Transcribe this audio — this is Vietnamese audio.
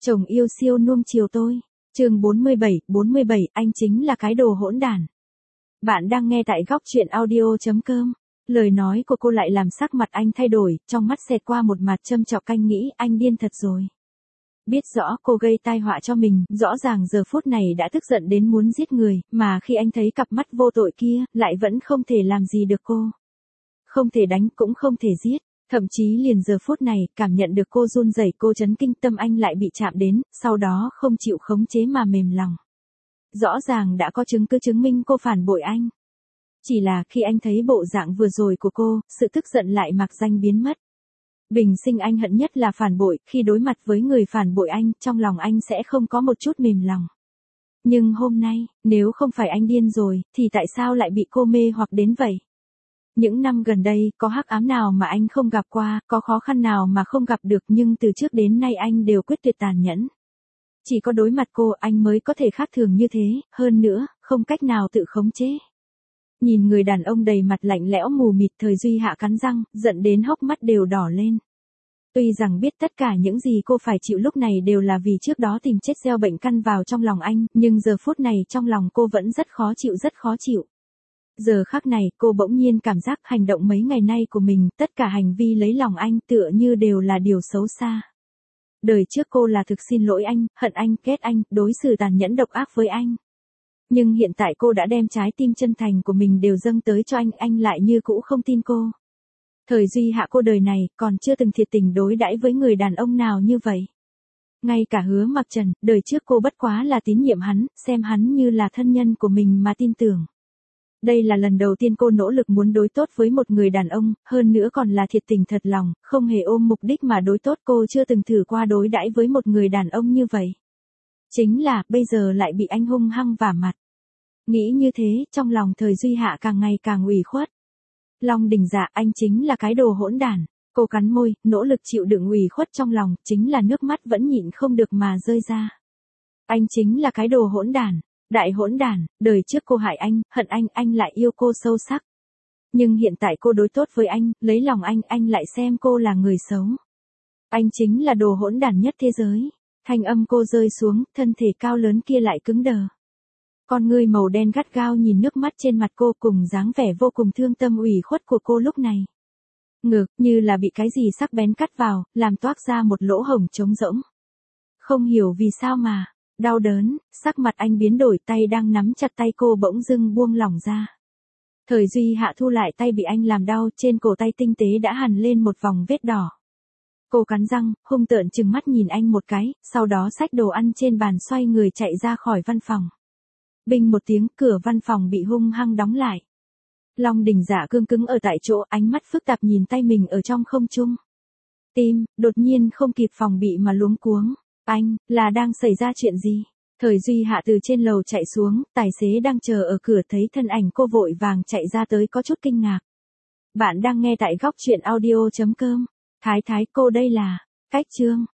Chồng yêu siêu nuông chiều tôi. Chương 47, anh chính là cái đồ hỗn đản. Bạn đang nghe tại góc truyện audio.com. Lời nói của cô lại làm sắc mặt anh thay đổi, trong mắt xẹt qua một mặt châm chọc, anh nghĩ anh điên thật rồi. Biết rõ cô gây tai họa cho mình, rõ ràng giờ phút này đã tức giận đến muốn giết người, mà khi anh thấy cặp mắt vô tội kia, lại vẫn không thể làm gì được cô. Không thể đánh cũng không thể giết. Thậm chí liền giờ phút này, cảm nhận được cô run rẩy, cô chấn kinh, tâm anh lại bị chạm đến, sau đó không chịu khống chế mà mềm lòng. Rõ ràng đã có chứng cứ chứng minh cô phản bội anh. Chỉ là khi anh thấy bộ dạng vừa rồi của cô, sự tức giận lại mặc danh biến mất. Bình sinh anh hận nhất là phản bội, khi đối mặt với người phản bội anh, trong lòng anh sẽ không có một chút mềm lòng. Nhưng hôm nay, nếu không phải anh điên rồi, thì tại sao lại bị cô mê hoặc đến vậy? Những năm gần đây, có hắc ám nào mà anh không gặp qua, có khó khăn nào mà không gặp được, nhưng từ trước đến nay anh đều quyết tuyệt tàn nhẫn. Chỉ có đối mặt cô, anh mới có thể khác thường như thế, hơn nữa, không cách nào tự khống chế. Nhìn người đàn ông đầy mặt lạnh lẽo mù mịt, Thời Duy hạ cắn răng, giận đến hốc mắt đều đỏ lên. Tuy rằng biết tất cả những gì cô phải chịu lúc này đều là vì trước đó tìm chết gieo bệnh căn vào trong lòng anh, nhưng giờ phút này trong lòng cô vẫn rất khó chịu. Giờ khắc này, cô bỗng nhiên cảm giác hành động mấy ngày nay của mình, tất cả hành vi lấy lòng anh tựa như đều là điều xấu xa. Đời trước cô là thực xin lỗi anh, hận anh, ghét anh, đối xử tàn nhẫn độc ác với anh. Nhưng hiện tại cô đã đem trái tim chân thành của mình đều dâng tới cho anh lại như cũ không tin cô. Thời Duy hạ cô đời này, còn chưa từng thiệt tình đối đãi với người đàn ông nào như vậy. Ngay cả Hứa Mặc Trần, đời trước cô bất quá là tín nhiệm hắn, xem hắn như là thân nhân của mình mà tin tưởng. Đây là lần đầu tiên cô nỗ lực muốn đối tốt với một người đàn ông, hơn nữa còn là thiệt tình thật lòng, không hề ôm mục đích mà đối tốt, cô chưa từng thử qua đối đãi với một người đàn ông như vậy. Chính là, bây giờ lại bị anh hung hăng vả mặt. Nghĩ như thế, trong lòng Thời Duy hạ càng ngày càng ủy khuất. Long Đình Dạ, anh chính là cái đồ hỗn đản. Cô cắn môi, nỗ lực chịu đựng ủy khuất trong lòng, chính là nước mắt vẫn nhịn không được mà rơi ra. Anh chính là cái đồ hỗn đản. Đại hỗn đản, đời trước cô hại anh, hận anh lại yêu cô sâu sắc. Nhưng hiện tại cô đối tốt với anh, lấy lòng anh lại xem cô là người xấu. Anh chính là đồ hỗn đản nhất thế giới. Thanh âm cô rơi xuống, thân thể cao lớn kia lại cứng đờ. Con ngươi màu đen gắt gao nhìn nước mắt trên mặt cô cùng dáng vẻ vô cùng thương tâm ủy khuất của cô lúc này. Ngực, như là bị cái gì sắc bén cắt vào, làm toác ra một lỗ hổng trống rỗng. Không hiểu vì sao mà. Đau đớn, sắc mặt anh biến đổi, tay đang nắm chặt tay cô bỗng dưng buông lỏng ra. Thời Duy hạ thu lại tay bị anh làm đau, trên cổ tay tinh tế đã hằn lên một vòng vết đỏ. Cô cắn răng, hung tợn trừng mắt nhìn anh một cái, sau đó xách đồ ăn trên bàn xoay người chạy ra khỏi văn phòng. Binh một tiếng, cửa văn phòng bị hung hăng đóng lại. Long Đình Dạ cương cứng ở tại chỗ, ánh mắt phức tạp nhìn tay mình ở trong không trung. Tim, đột nhiên không kịp phòng bị mà luống cuống. Anh, là đang xảy ra chuyện gì? Thời Duy hạ từ trên lầu chạy xuống, tài xế đang chờ ở cửa thấy thân ảnh cô vội vàng chạy ra tới có chút kinh ngạc. Bạn đang nghe tại góc truyện audio.com. Thái cô đây là, Cách Trương.